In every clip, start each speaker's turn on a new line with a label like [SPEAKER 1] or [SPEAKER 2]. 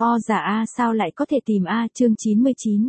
[SPEAKER 1] O giả A sao lại có thể tìm A chương 99.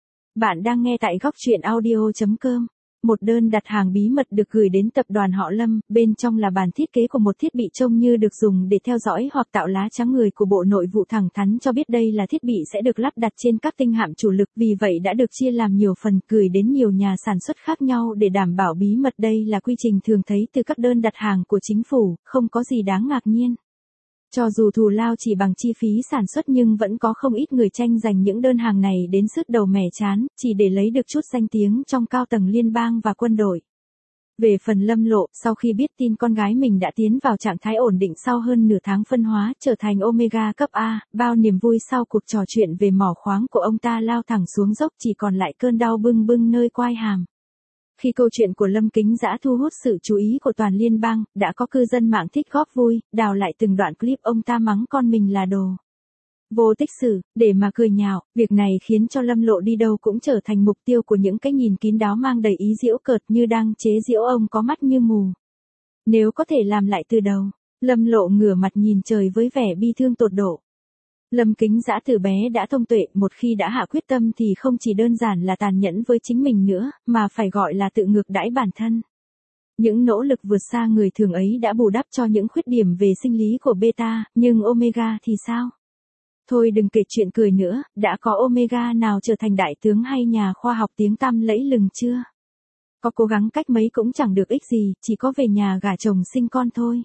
[SPEAKER 1] Bạn đang nghe tại góc truyện audio.com. Một đơn đặt hàng bí mật được gửi đến tập đoàn họ Lâm, bên trong là bản thiết kế của một thiết bị trông như được dùng để theo dõi hoặc tạo lá trắng người của Bộ Nội vụ thẳng thắn cho biết đây là thiết bị sẽ được lắp đặt trên các tinh hạm chủ lực, vì vậy đã được chia làm nhiều phần gửi đến nhiều nhà sản xuất khác nhau để đảm bảo bí mật. Đây là quy trình thường thấy từ các đơn đặt hàng của chính phủ, không có gì đáng ngạc nhiên. Cho dù thù lao chỉ bằng chi phí sản xuất nhưng vẫn có không ít người tranh giành những đơn hàng này đến sứt đầu mẻ trán, chỉ để lấy được chút danh tiếng trong cao tầng liên bang và quân đội. Về phần Lâm Lộ, sau khi biết tin con gái mình đã tiến vào trạng thái ổn định sau hơn nửa tháng phân hóa trở thành Omega cấp A, bao niềm vui sau cuộc trò chuyện về mỏ khoáng của ông ta lao thẳng xuống dốc, chỉ còn lại cơn đau bưng bưng nơi quai hàm. Khi câu chuyện của Lâm Kính Dã thu hút sự chú ý của toàn liên bang, đã có cư dân mạng thích góp vui, đào lại từng đoạn clip ông ta mắng con mình là đồ vô tích sự, để mà cười nhạo. Việc này khiến cho Lâm Lộ đi đâu cũng trở thành mục tiêu của những cái nhìn kín đáo mang đầy ý giễu cợt, như đang chế giễu ông có mắt như mù. Nếu có thể làm lại từ đầu, Lâm Lộ ngửa mặt nhìn trời với vẻ bi thương tột độ. Lâm Kính Dã từ bé đã thông tuệ, một khi đã hạ quyết tâm thì không chỉ đơn giản là tàn nhẫn với chính mình nữa, mà phải gọi là tự ngược đãi bản thân. Những nỗ lực vượt xa người thường ấy đã bù đắp cho những khuyết điểm về sinh lý của beta, nhưng Omega thì sao? Thôi đừng kể chuyện cười nữa, đã có Omega nào trở thành đại tướng hay nhà khoa học tiếng tăm lẫy lừng chưa? Có cố gắng cách mấy cũng chẳng được ích gì, chỉ có về nhà gả chồng sinh con thôi.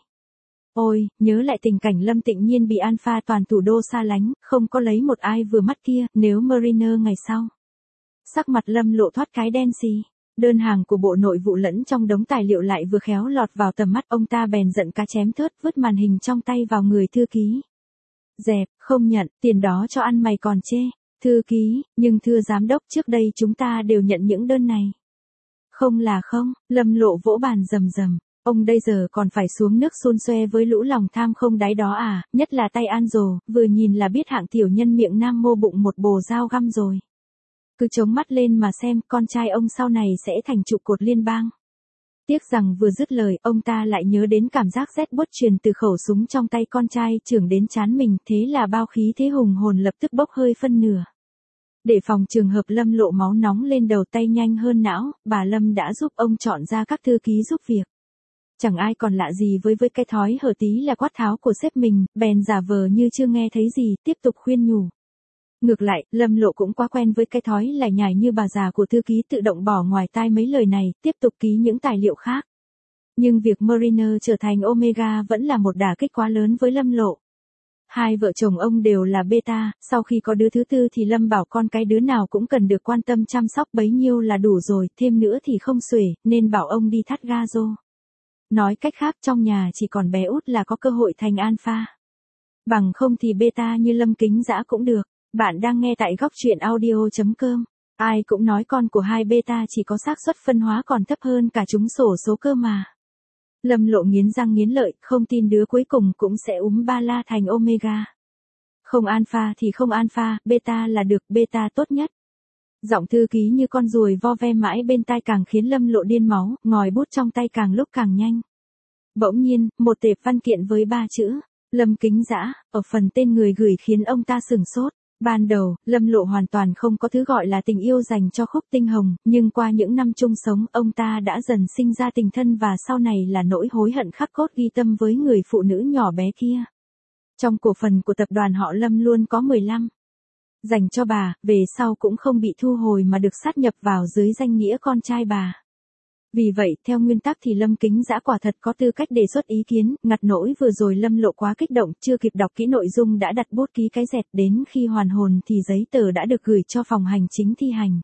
[SPEAKER 1] Ôi, nhớ lại tình cảnh Lâm Tịnh Nhiên bị Alpha toàn thủ đô xa lánh, không có lấy một ai vừa mắt kia, nếu Mariner ngày sau. Sắc mặt Lâm Lộ thoát cái đen xì. Đơn hàng của Bộ Nội vụ lẫn trong đống tài liệu lại vừa khéo lọt vào tầm mắt, ông ta bèn giận cá chém thớt vứt màn hình trong tay vào người thư ký. Dẹp, không nhận, tiền đó cho ăn mày còn chê. Thư ký, nhưng thưa giám đốc, trước đây chúng ta đều nhận những đơn này. Không là không, Lâm Lộ vỗ bàn rầm rầm. Ông đây giờ còn phải xuống nước xôn xoe với lũ lòng tham không đáy đó à, nhất là tay An Rồ, vừa nhìn là biết hạng tiểu nhân miệng nam mô bụng một bồ dao găm rồi. Cứ chống mắt lên mà xem, con trai ông sau này sẽ thành trụ cột liên bang. Tiếc rằng vừa dứt lời, ông ta lại nhớ đến cảm giác rét buốt truyền từ khẩu súng trong tay con trai trưởng đến trán mình, thế là bao khí thế hùng hồn lập tức bốc hơi phân nửa. Để phòng trường hợp Lâm Lộ máu nóng lên đầu tay nhanh hơn não, bà Lâm đã giúp ông chọn ra các thư ký giúp việc. Chẳng ai còn lạ gì với cái thói hở tí là quát tháo của sếp mình, bèn giả vờ như chưa nghe thấy gì, tiếp tục khuyên nhủ. Ngược lại, Lâm Lộ cũng quá quen với cái thói lải nhải như bà già của thư ký, tự động bỏ ngoài tai mấy lời này, tiếp tục ký những tài liệu khác. Nhưng việc Mariner trở thành Omega vẫn là một đả kích quá lớn với Lâm Lộ. Hai vợ chồng ông đều là beta, sau khi có đứa thứ tư thì Lâm bảo con cái đứa nào cũng cần được quan tâm chăm sóc bấy nhiêu là đủ rồi, thêm nữa thì không xuể, nên bảo ông đi thắt ga rô. Nói cách khác, trong nhà chỉ còn bé út là có cơ hội thành alpha. Bằng không thì beta như Lâm Kính Dã cũng được. Bạn đang nghe tại góc truyện audio.com. Ai cũng nói con của hai beta chỉ có xác suất phân hóa còn thấp hơn cả trúng xổ số cơ mà. Lâm Lộ nghiến răng nghiến lợi, không tin đứa cuối cùng cũng sẽ ba la thành Omega. Không alpha thì không alpha, beta là được, beta tốt nhất. Giọng thư ký như con ruồi vo ve mãi bên tai càng khiến Lâm Lộ điên máu, ngòi bút trong tay càng lúc càng nhanh. Bỗng nhiên, một tệp văn kiện với 3 chữ, Lâm Kính Dã, ở phần tên người gửi khiến ông ta sửng sốt. Ban đầu, Lâm Lộ hoàn toàn không có thứ gọi là tình yêu dành cho Khúc Tinh Hồng, nhưng qua những năm chung sống, ông ta đã dần sinh ra tình thân và sau này là nỗi hối hận khắc cốt ghi tâm với người phụ nữ nhỏ bé kia. Trong cổ phần của tập đoàn họ Lâm luôn có 15. Dành cho bà, về sau cũng không bị thu hồi mà được sát nhập vào dưới danh nghĩa con trai bà. Vì vậy, theo nguyên tắc thì Lâm Kính Dã quả thật có tư cách đề xuất ý kiến, ngặt nỗi vừa rồi Lâm Lộ quá kích động, chưa kịp đọc kỹ nội dung đã đặt bút ký cái dẹt, đến khi hoàn hồn thì giấy tờ đã được gửi cho phòng hành chính thi hành.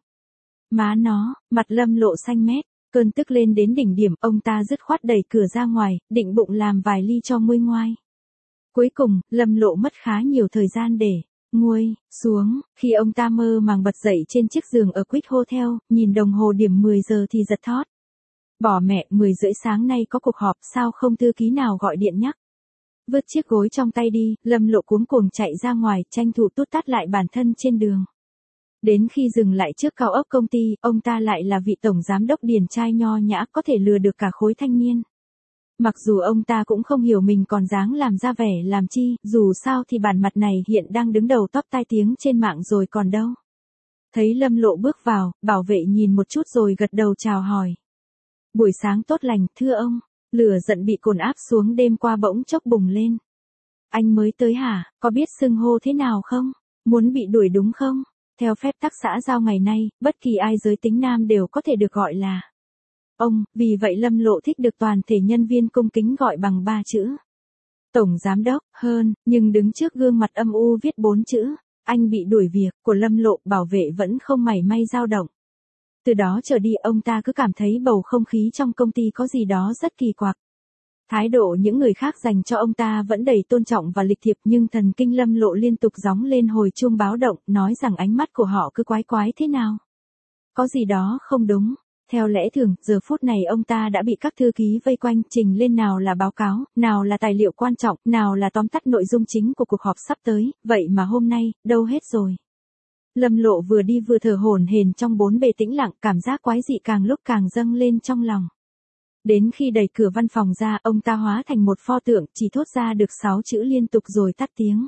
[SPEAKER 1] Má nó, mặt Lâm Lộ xanh mét, cơn tức lên đến đỉnh điểm, ông ta dứt khoát đẩy cửa ra ngoài, định bụng làm vài ly cho nguôi ngoai. Cuối cùng, Lâm Lộ mất khá nhiều thời gian để nguôi xuống, khi ông ta mơ màng bật dậy trên chiếc giường ở Quick Hotel, nhìn đồng hồ điểm 10 giờ thì giật thót. Bỏ mẹ, 10 rưỡi sáng nay có cuộc họp, sao không thư ký nào gọi điện nhắc. Vứt chiếc gối trong tay đi, Lâm Lộ cuống cuồng chạy ra ngoài, tranh thủ tút tát lại bản thân trên đường. Đến khi dừng lại trước cao ốc công ty, ông ta lại là vị tổng giám đốc điển trai nho nhã, có thể lừa được cả khối thanh niên. Mặc dù ông ta cũng không hiểu mình còn dáng làm ra vẻ làm chi, dù sao thì bản mặt này hiện đang đứng đầu top tai tiếng trên mạng rồi còn đâu. Thấy Lâm Lộ bước vào, bảo vệ nhìn một chút rồi gật đầu chào hỏi. Buổi sáng tốt lành, thưa ông. Lửa giận bị cồn áp xuống đêm qua bỗng chốc bùng lên. Anh mới tới hả, có biết xưng hô thế nào không? Muốn bị đuổi đúng không? Theo phép tắc xã giao ngày nay, bất kỳ ai giới tính nam đều có thể được gọi là ông, vì vậy Lâm Lộ thích được toàn thể nhân viên cung kính gọi bằng 3 chữ. Tổng giám đốc, hơn, nhưng đứng trước gương mặt âm u viết 4 chữ, anh bị đuổi việc, của Lâm Lộ, bảo vệ vẫn không mảy may dao động. Từ đó trở đi ông ta cứ cảm thấy bầu không khí trong công ty có gì đó rất kỳ quặc. Thái độ những người khác dành cho ông ta vẫn đầy tôn trọng và lịch thiệp, nhưng thần kinh Lâm Lộ liên tục gióng lên hồi chuông báo động, nói rằng ánh mắt của họ cứ quái quái thế nào. Có gì đó không đúng. Theo lẽ thường, giờ phút này ông ta đã bị các thư ký vây quanh, trình lên nào là báo cáo, nào là tài liệu quan trọng, nào là tóm tắt nội dung chính của cuộc họp sắp tới, vậy mà hôm nay, đâu hết rồi. Lâm Lộ vừa đi vừa thở hổn hển trong bốn bề tĩnh lặng, cảm giác quái dị càng lúc càng dâng lên trong lòng. Đến khi đẩy cửa văn phòng ra, ông ta hóa thành một pho tượng, chỉ thốt ra được 6 chữ liên tục rồi tắt tiếng.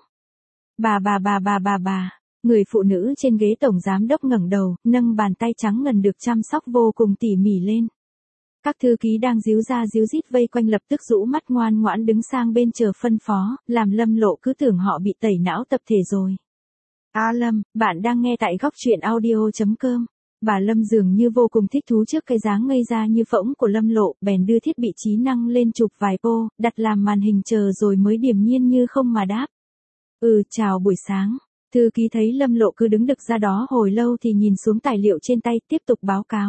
[SPEAKER 1] Bà. Người phụ nữ trên ghế tổng giám đốc ngẩng đầu, nâng bàn tay trắng ngần được chăm sóc vô cùng tỉ mỉ lên. Các thư ký đang díu ra díu dít vây quanh lập tức rũ mắt ngoan ngoãn đứng sang bên chờ phân phó, làm Lâm Lộ cứ tưởng họ bị tẩy não tập thể rồi. Lâm, bạn đang nghe tại góc truyện audio.com. Bà Lâm dường như vô cùng thích thú trước cái dáng ngây ra như phỗng của Lâm Lộ, bèn đưa thiết bị trí năng lên chụp vài pô, đặt làm màn hình chờ rồi mới điềm nhiên như không mà đáp. Chào buổi sáng. Thư ký thấy Lâm Lộ cứ đứng đực ra đó hồi lâu thì nhìn xuống tài liệu trên tay, tiếp tục báo cáo.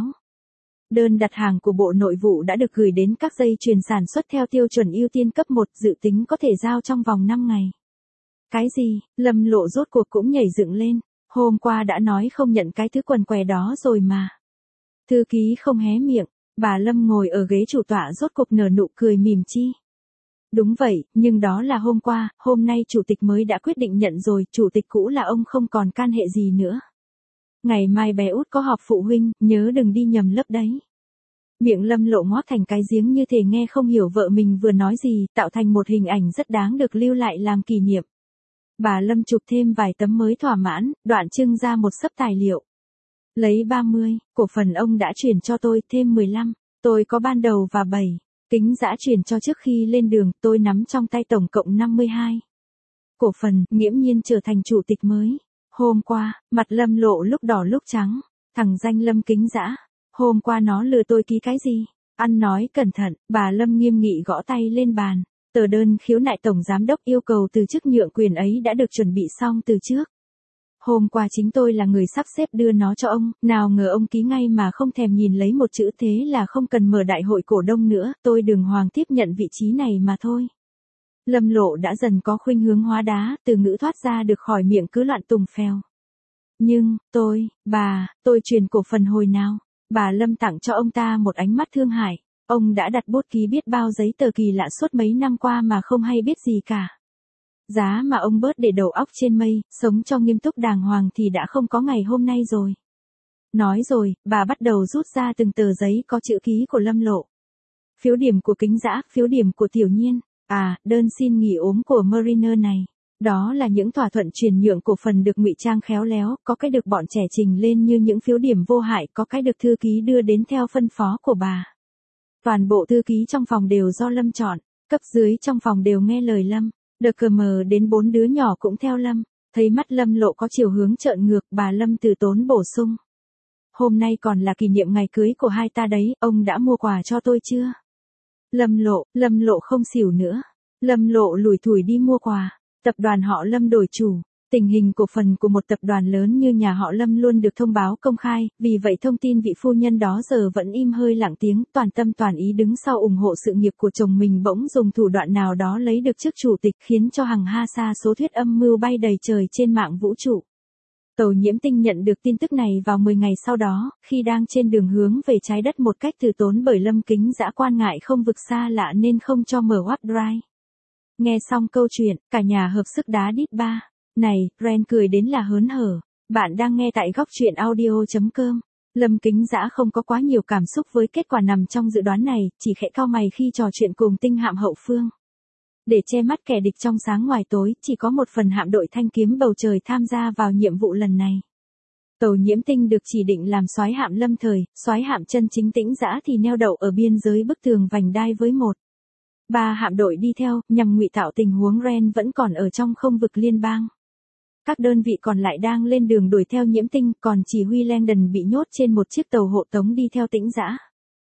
[SPEAKER 1] Đơn đặt hàng của Bộ Nội vụ đã được gửi đến các dây chuyền sản xuất theo tiêu chuẩn ưu tiên cấp 1, dự tính có thể giao trong vòng 5 ngày. Cái gì? Lâm Lộ rốt cuộc cũng nhảy dựng lên. Hôm qua đã nói không nhận cái thứ quần què đó rồi mà. Thư ký không hé miệng, bà Lâm ngồi ở ghế chủ tọa rốt cuộc nở nụ cười mỉm chi. Đúng vậy, nhưng đó là hôm qua, hôm nay chủ tịch mới đã quyết định nhận rồi, chủ tịch cũ là ông không còn can hệ gì nữa. Ngày mai bé út có họp phụ huynh, nhớ đừng đi nhầm lớp đấy. Miệng Lâm Lộ ngoác thành cái giếng như thể nghe không hiểu vợ mình vừa nói gì, tạo thành một hình ảnh rất đáng được lưu lại làm kỷ niệm. Bà Lâm chụp thêm vài tấm mới thỏa mãn, đoạn trưng ra một xấp tài liệu. Lấy 30, cổ phần ông đã chuyển cho tôi, thêm 15, tôi có ban đầu và 7. Kính giã chuyển cho trước khi lên đường, tôi nắm trong tay tổng cộng 52. Cổ phần, nghiễm nhiên trở thành chủ tịch mới. Hôm qua, mặt Lâm Lộ lúc đỏ lúc trắng. Thằng danh Lâm Kính Giã. Hôm qua nó lừa tôi ký cái gì? Ăn nói cẩn thận, bà Lâm nghiêm nghị gõ tay lên bàn. Tờ đơn khiếu nại tổng giám đốc yêu cầu từ chức nhượng quyền ấy đã được chuẩn bị xong từ trước. Hôm qua chính tôi là người sắp xếp đưa nó cho ông, nào ngờ ông ký ngay mà không thèm nhìn lấy một chữ, thế là không cần mở đại hội cổ đông nữa, tôi đường hoàng tiếp nhận vị trí này mà thôi. Lâm Lộ đã dần có khuynh hướng hóa đá, từ ngữ thoát ra được khỏi miệng cứ loạn tùng phèo. Nhưng, tôi truyền cổ phần hồi nào? Bà Lâm tặng cho ông ta một ánh mắt thương hại. Ông đã đặt bút ký biết bao giấy tờ kỳ lạ suốt mấy năm qua mà không hay biết gì cả. Giá mà ông bớt để đầu óc trên mây, sống cho nghiêm túc đàng hoàng thì đã không có ngày hôm nay rồi. Nói rồi, bà bắt đầu rút ra từng tờ giấy có chữ ký của Lâm Lộ. Phiếu điểm của Kính Giã, phiếu điểm của Tiểu Nhiên, đơn xin nghỉ ốm của Mariner này. Đó là những thỏa thuận chuyển nhượng cổ phần được ngụy trang khéo léo, có cái được bọn trẻ trình lên như những phiếu điểm vô hại, có cái được thư ký đưa đến theo phân phó của bà. Toàn bộ thư ký trong phòng đều do Lâm chọn, cấp dưới trong phòng đều nghe lời Lâm, được cờ mờ đến 4 đứa nhỏ cũng theo Lâm. Thấy mắt Lâm Lộ có chiều hướng trợn ngược, bà Lâm từ tốn bổ sung. Hôm nay còn là kỷ niệm ngày cưới của hai ta đấy, ông đã mua quà cho tôi chưa? Lâm Lộ không xỉu nữa. Lâm Lộ lủi thủi đi mua quà. Tập đoàn họ Lâm đổi chủ. Tình hình cổ phần của một tập đoàn lớn như nhà họ Lâm luôn được thông báo công khai, vì vậy thông tin vị phu nhân đó giờ vẫn im hơi lặng tiếng, toàn tâm toàn ý đứng sau ủng hộ sự nghiệp của chồng mình bỗng dùng thủ đoạn nào đó lấy được chức chủ tịch, khiến cho hằng ha sa số thuyết âm mưu bay đầy trời trên mạng vũ trụ. Tàu Nhiễm Tinh nhận được tin tức này vào 10 ngày sau đó, khi đang trên đường hướng về trái đất một cách từ tốn bởi Lâm Kính Giã quan ngại không vực xa lạ nên không cho mở warp drive. Nghe xong câu chuyện, cả nhà hợp sức đá đít ba. Này, Ren cười đến là hớn hở. Bạn đang nghe tại góc truyện audio.com. Lâm Kính Dã không có quá nhiều cảm xúc với kết quả nằm trong dự đoán này, chỉ khẽ cau mày khi trò chuyện cùng tinh hạm hậu phương. Để che mắt kẻ địch trong sáng ngoài tối, chỉ có một phần hạm đội thanh kiếm bầu trời tham gia vào nhiệm vụ lần này. Tàu Nhiễm Tinh được chỉ định làm soái hạm lâm thời, soái hạm chân chính Tĩnh Dã thì neo đậu ở biên giới bức tường vành đai với 1-3 hạm đội đi theo, nhằm ngụy tạo tình huống Ren vẫn còn ở trong không vực liên bang. Các đơn vị còn lại đang lên đường đuổi theo Nhiễm Tinh, còn chỉ huy Langdon bị nhốt trên một chiếc tàu hộ tống đi theo Tĩnh Dã.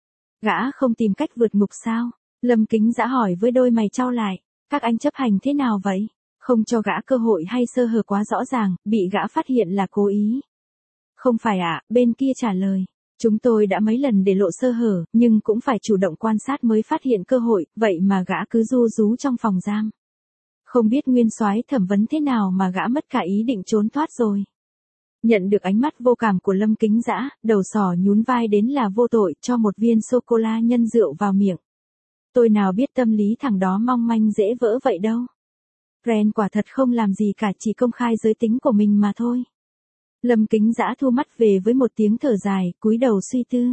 [SPEAKER 1] Gã không tìm cách vượt ngục sao? Lâm Kính Dã hỏi với đôi mày chau lại. Các anh chấp hành thế nào vậy? Không cho gã cơ hội hay sơ hở quá rõ ràng, bị gã phát hiện là cố ý. Không phải ạ, bên kia trả lời. Chúng tôi đã mấy lần để lộ sơ hở, nhưng cũng phải chủ động quan sát mới phát hiện cơ hội, vậy mà gã cứ ru rú trong phòng giam. Không biết nguyên soái thẩm vấn thế nào mà gã mất cả ý định trốn thoát rồi. Nhận được ánh mắt vô cảm của Lâm Kính Dã, đầu sỏ nhún vai đến là vô tội cho một viên sô-cô-la nhân rượu vào miệng. Tôi nào biết tâm lý thằng đó mong manh dễ vỡ vậy đâu. Ren quả thật không làm gì cả, chỉ công khai giới tính của mình mà thôi. Lâm Kính Dã thu mắt về với một tiếng thở dài, cúi đầu suy tư.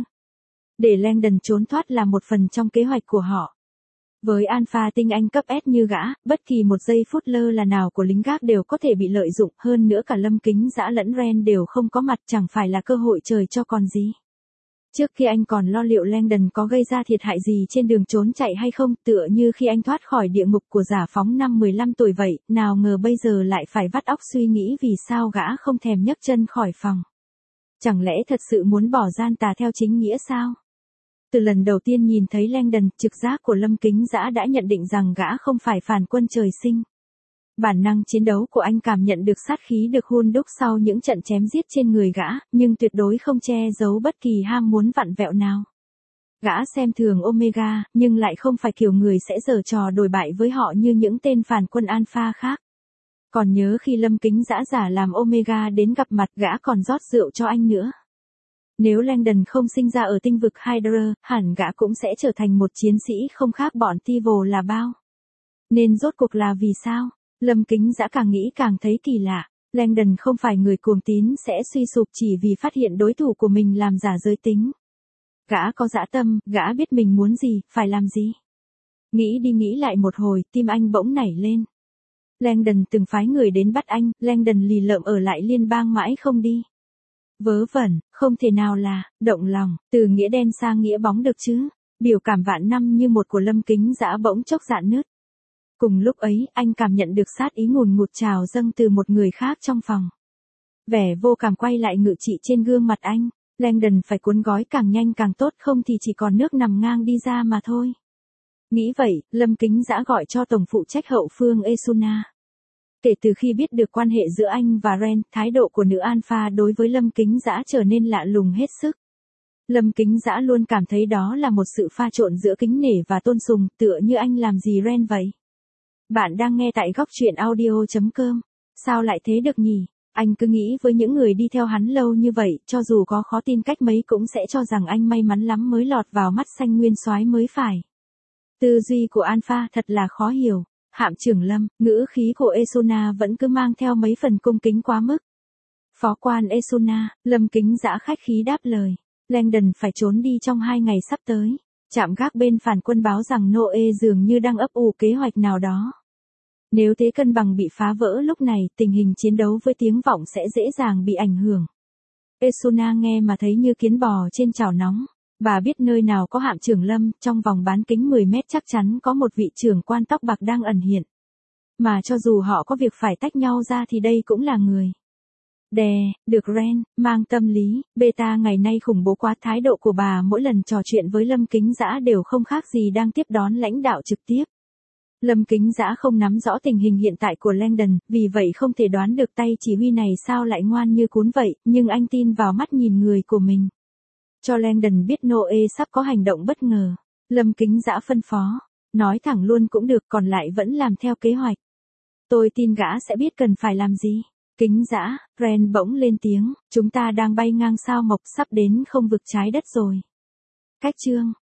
[SPEAKER 1] Để Langdon trốn thoát là một phần trong kế hoạch của họ. Với alpha tinh anh cấp S như gã, bất kỳ một giây phút lơ là nào của lính gác đều có thể bị lợi dụng, hơn nữa cả Lâm Kính Dã lẫn Ren đều không có mặt, chẳng phải là cơ hội trời cho còn gì. Trước khi anh còn lo liệu Langdon có gây ra thiệt hại gì trên đường trốn chạy hay không, tựa như khi anh thoát khỏi địa ngục của Giả Phóng năm 15 tuổi vậy, nào ngờ bây giờ lại phải vắt óc suy nghĩ vì sao gã không thèm nhấc chân khỏi phòng. Chẳng lẽ thật sự muốn bỏ gian tà theo chính nghĩa sao? Từ lần đầu tiên nhìn thấy Langdon, trực giác của Lâm Kính Dã đã nhận định rằng gã không phải phản quân trời sinh. Bản năng chiến đấu của anh cảm nhận được sát khí được hun đúc sau những trận chém giết trên người gã, nhưng tuyệt đối không che giấu bất kỳ ham muốn vặn vẹo nào. Gã xem thường Omega, nhưng lại không phải kiểu người sẽ giở trò đồi bại với họ như những tên phản quân Alpha khác. Còn nhớ khi Lâm Kính Dã giả làm Omega đến gặp mặt, gã còn rót rượu cho anh nữa. Nếu Langdon không sinh ra ở tinh vực Hydra, hẳn gã cũng sẽ trở thành một chiến sĩ không khác bọn Tivol là bao. Nên rốt cuộc là vì sao? Lâm Kính Dã càng nghĩ càng thấy kỳ lạ. Langdon không phải người cuồng tín sẽ suy sụp chỉ vì phát hiện đối thủ của mình làm giả giới tính. Gã có dã tâm, gã biết mình muốn gì, phải làm gì. Nghĩ đi nghĩ lại một hồi, tim anh bỗng nảy lên. Langdon từng phái người đến bắt anh, Langdon lì lợm ở lại liên bang mãi không đi. Vớ vẩn, không thể nào là, động lòng, từ nghĩa đen sang nghĩa bóng được chứ. Biểu cảm vạn năm như một của Lâm Kính Dã bỗng chốc rạn nứt. Cùng lúc ấy, anh cảm nhận được sát ý ngùn ngụt trào dâng từ một người khác trong phòng. Vẻ vô cảm quay lại ngự trị trên gương mặt anh. Langdon phải cuốn gói càng nhanh càng tốt, không thì chỉ còn nước nằm ngang đi ra mà thôi. Nghĩ vậy, Lâm Kính Dã gọi cho tổng phụ trách hậu phương Esuna. Kể từ khi biết được quan hệ giữa anh và Ren, thái độ của nữ Alpha đối với Lâm Kính Dã trở nên lạ lùng hết sức. Lâm Kính Dã luôn cảm thấy đó là một sự pha trộn giữa kính nể và tôn sùng, tựa như anh làm gì Ren vậy. Bạn đang nghe tại góc truyện audio.com. Sao lại thế được nhỉ? Anh cứ nghĩ với những người đi theo hắn lâu như vậy, cho dù có khó tin cách mấy cũng sẽ cho rằng anh may mắn lắm mới lọt vào mắt xanh nguyên soái mới phải. Tư duy của Alpha thật là khó hiểu. Hạm trưởng Lâm, ngữ khí của Esuna vẫn cứ mang theo mấy phần cung kính quá mức. Phó quan Esuna, Lâm Kính Dã khách khí đáp lời. Langdon phải trốn đi trong 2 ngày sắp tới. Trạm gác bên phản quân báo rằng Noe dường như đang ấp ủ kế hoạch nào đó. Nếu thế cân bằng bị phá vỡ lúc này, tình hình chiến đấu với tiếng vọng sẽ dễ dàng bị ảnh hưởng. Esuna nghe mà thấy như kiến bò trên chảo nóng. Bà biết nơi nào có hạm trưởng Lâm, trong vòng bán kính 10 mét chắc chắn có một vị trưởng quan tóc bạc đang ẩn hiện. Mà cho dù họ có việc phải tách nhau ra thì đây cũng là người. Được Ren, mang tâm lý, beta ngày nay khủng bố quá, thái độ của bà mỗi lần trò chuyện với Lâm Kính Dã đều không khác gì đang tiếp đón lãnh đạo trực tiếp. Lâm Kính Dã không nắm rõ tình hình hiện tại của Langdon, vì vậy không thể đoán được tay chỉ huy này sao lại ngoan như cún vậy, nhưng anh tin vào mắt nhìn người của mình. Cho Langdon biết Noe sắp có hành động bất ngờ. Lâm Kính Dã phân phó. Nói thẳng luôn cũng được, còn lại vẫn làm theo kế hoạch. Tôi tin gã sẽ biết cần phải làm gì. Kính Dã, Ren bỗng lên tiếng. Chúng ta đang bay ngang sao mộc, sắp đến không vực trái đất rồi. Cách chương.